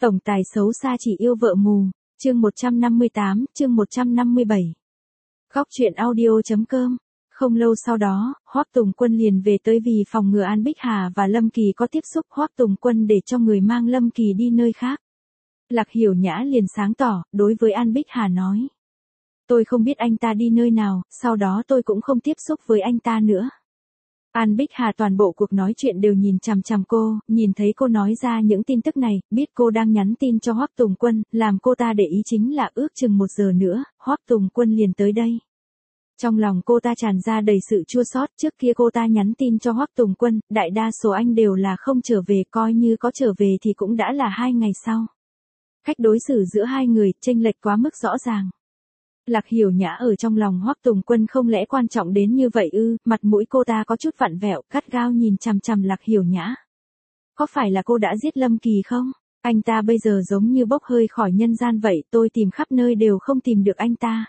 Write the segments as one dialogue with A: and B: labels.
A: Tổng tài xấu xa chỉ yêu vợ mù, chương 158, chương 157. Góc truyện audio.com. Không lâu sau đó, Hoắc Tùng Quân liền về tới vì phòng ngừa An Bích Hà và Lâm Kỳ có tiếp xúc. Hoắc Tùng Quân để cho người mang Lâm Kỳ đi nơi khác. Lạc Hiểu Nhã liền sáng tỏ, đối với An Bích Hà nói. Tôi không biết anh ta đi nơi nào, sau đó tôi cũng không tiếp xúc với anh ta nữa. An Bích Hà toàn bộ cuộc nói chuyện đều nhìn chằm chằm cô, nhìn thấy cô nói ra những tin tức này, biết cô đang nhắn tin cho Hoắc Tùng Quân, làm cô ta để ý chính là ước chừng 1 giờ nữa, Hoắc Tùng Quân liền tới đây. Trong lòng cô ta tràn ra đầy sự chua xót, trước kia cô ta nhắn tin cho Hoắc Tùng Quân, đại đa số anh đều là không trở về, coi như có trở về thì cũng đã là 2 ngày sau. Cách đối xử giữa hai người chênh lệch quá mức rõ ràng. Lạc Hiểu Nhã ở trong lòng Hoắc Tùng Quân không lẽ quan trọng đến như vậy ư? Mặt mũi cô ta có chút vặn vẹo, gắt gao nhìn chằm chằm Lạc Hiểu Nhã. Có phải là cô đã giết Lâm Kỳ không? Anh ta bây giờ giống như bốc hơi khỏi nhân gian vậy, tôi tìm khắp nơi đều không tìm được anh ta.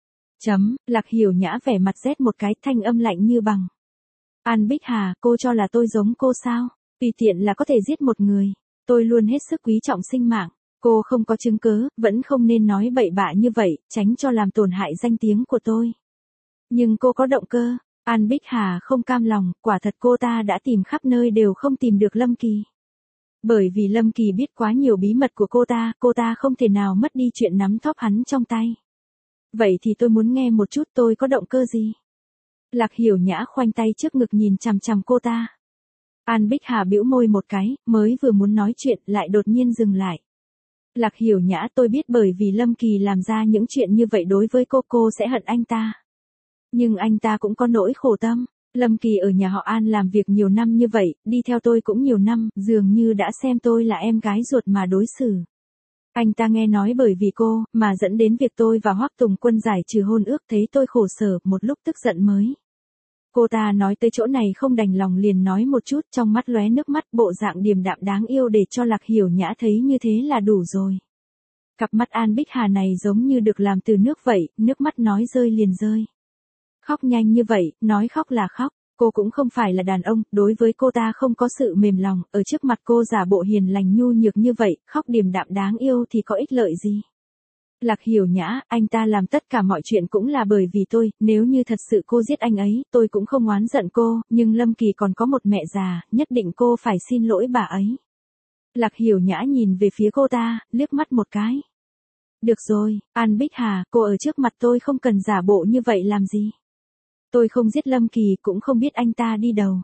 A: Lạc Hiểu Nhã vẻ mặt rét một cái, thanh âm lạnh như bằng. An Bích Hà, cô cho là tôi giống cô sao? Tùy tiện là có thể giết một người. Tôi luôn hết sức quý trọng sinh mạng. Cô không có chứng cứ, vẫn không nên nói bậy bạ như vậy, tránh cho làm tổn hại danh tiếng của tôi. Nhưng cô có động cơ. An Bích Hà không cam lòng, quả thật cô ta đã tìm khắp nơi đều không tìm được Lâm Kỳ. Bởi vì Lâm Kỳ biết quá nhiều bí mật của cô ta không thể nào mất đi chuyện nắm thóp hắn trong tay. Vậy thì tôi muốn nghe một chút, tôi có động cơ gì? Lạc Hiểu Nhã khoanh tay trước ngực nhìn chằm chằm cô ta. An Bích Hà bĩu môi một cái, mới vừa muốn nói chuyện lại đột nhiên dừng lại. Lạc Hiểu Nhã, tôi biết bởi vì Lâm Kỳ làm ra những chuyện như vậy đối với cô sẽ hận anh ta. Nhưng anh ta cũng có nỗi khổ tâm. Lâm Kỳ ở nhà họ An làm việc nhiều năm như vậy, đi theo tôi cũng nhiều năm, dường như đã xem tôi là em gái ruột mà đối xử. Anh ta nghe nói bởi vì cô, mà dẫn đến việc tôi và Hoắc Tùng Quân giải trừ hôn ước, thấy tôi khổ sở, một lúc tức giận mới. Cô ta nói tới chỗ này không đành lòng liền nói một chút, trong mắt lóe nước mắt, bộ dạng điềm đạm đáng yêu để cho Lạc Hiểu Nhã thấy như thế là đủ rồi. Cặp mắt An Bích Hà này giống như được làm từ nước vậy, nước mắt nói rơi liền rơi. Khóc nhanh như vậy, nói khóc là khóc, cô cũng không phải là đàn ông, đối với cô ta không có sự mềm lòng, ở trước mặt cô giả bộ hiền lành nhu nhược như vậy, khóc điềm đạm đáng yêu thì có ích lợi gì. Lạc Hiểu Nhã, anh ta làm tất cả mọi chuyện cũng là bởi vì tôi, nếu như thật sự cô giết anh ấy, tôi cũng không oán giận cô, nhưng Lâm Kỳ còn có một mẹ già, nhất định cô phải xin lỗi bà ấy. Lạc Hiểu Nhã nhìn về phía cô ta, liếc mắt một cái. Được rồi, An Bích Hà, cô ở trước mặt tôi không cần giả bộ như vậy làm gì. Tôi không giết Lâm Kỳ, cũng không biết anh ta đi đâu.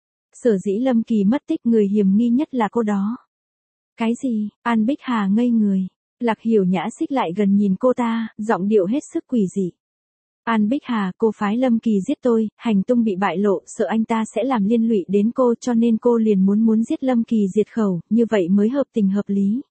A: Sở dĩ Lâm Kỳ mất tích, người hiểm nghi nhất là cô đó. Cái gì? An Bích Hà ngây người. Lạc Hiểu Nhã xích lại gần nhìn cô ta, giọng điệu hết sức quỷ dị. An Bích Hà, cô phái Lâm Kỳ giết tôi, hành tung bị bại lộ, sợ anh ta sẽ làm liên lụy đến cô, cho nên cô liền muốn giết Lâm Kỳ diệt khẩu, như vậy mới hợp tình hợp lý.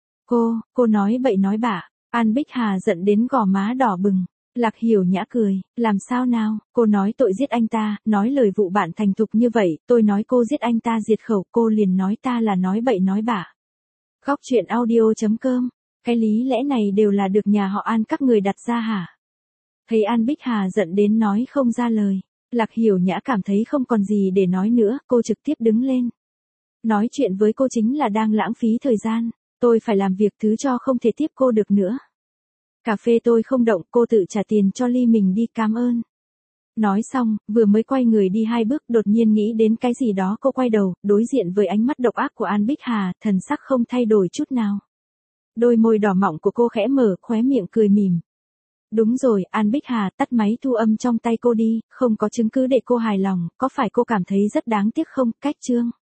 A: Cô nói bậy nói bạ. An Bích Hà giận đến gò má đỏ bừng. Lạc Hiểu Nhã cười, làm sao nào, cô nói tội giết anh ta, nói lời vụ bạn thành thục như vậy, tôi nói cô giết anh ta diệt khẩu, cô liền nói ta là nói bậy nói bạ. Góc truyện audio.com. Cái lý lẽ này đều là được nhà họ An các người đặt ra hả? Thấy An Bích Hà giận đến nói không ra lời. Lạc Hiểu Nhã cảm thấy không còn gì để nói nữa, cô trực tiếp đứng lên. Nói chuyện với cô chính là đang lãng phí thời gian. Tôi phải làm việc, thứ cho không thể tiếp cô được nữa. Cà phê tôi không động, cô tự trả tiền cho ly mình đi, cảm ơn. Nói xong, vừa mới quay người đi 2 bước, đột nhiên nghĩ đến cái gì đó, cô quay đầu, đối diện với ánh mắt độc ác của An Bích Hà, thần sắc không thay đổi chút nào. Đôi môi đỏ mọng của cô khẽ mở, khóe miệng cười mỉm. Đúng rồi, An Bích Hà, tắt máy thu âm trong tay cô đi, không có chứng cứ để cô hài lòng, có phải cô cảm thấy rất đáng tiếc không? Cách chương.